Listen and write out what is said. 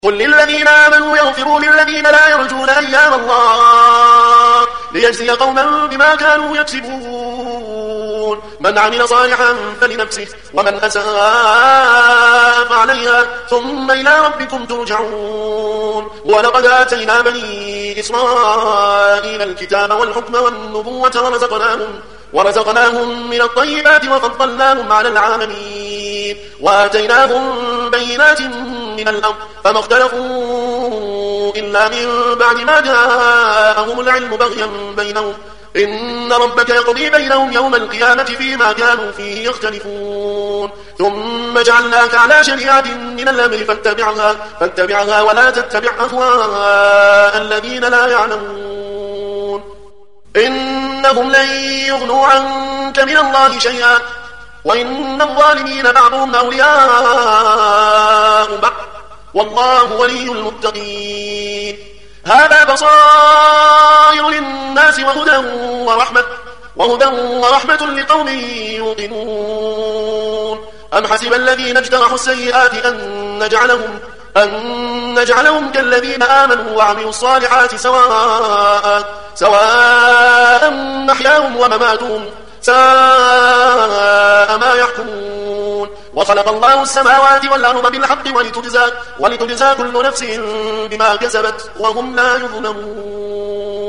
قل للذين آمنوا يغفروا للذين لا يرجون أيام الله ليجزي قوما بما كانوا يكسبون من عمل صالحا فلنفسه ومن أساء فعليها ثم إلى ربكم ترجعون ولقد آتينا بني إسرائيل الكتاب والحكم والنبوة ورزقناهم من الطيبات وفضلناهم على العالمين وآتيناهم بينات من الأمر فما اختلفوا إلا من بعد ما جاءهم العلم بغيا بينهم إن ربك يقضي بينهم يوم القيامة فيما كانوا فيه يختلفون ثم جعلناك على شريعة من الأمر فاتبعها ولا تتبع أهواء الذين لا يعلمون إنهم لن يغنوا عنك من الله شيئا وإن الظالمين بعضهم أولياء بعض والله ولي المتقين هذا بصائر للناس وهدى ورحمة لقوم يوقنون أم حسب الذين اجترحوا السيئات أن نجعلهم كالذين آمنوا وعملوا الصالحات سواء محياهم ومماتهم ساء ما يحكمون وخلق الله السماوات والأرض بالحق ولتجزى كل نفس بما كسبت وهم لا يظلمون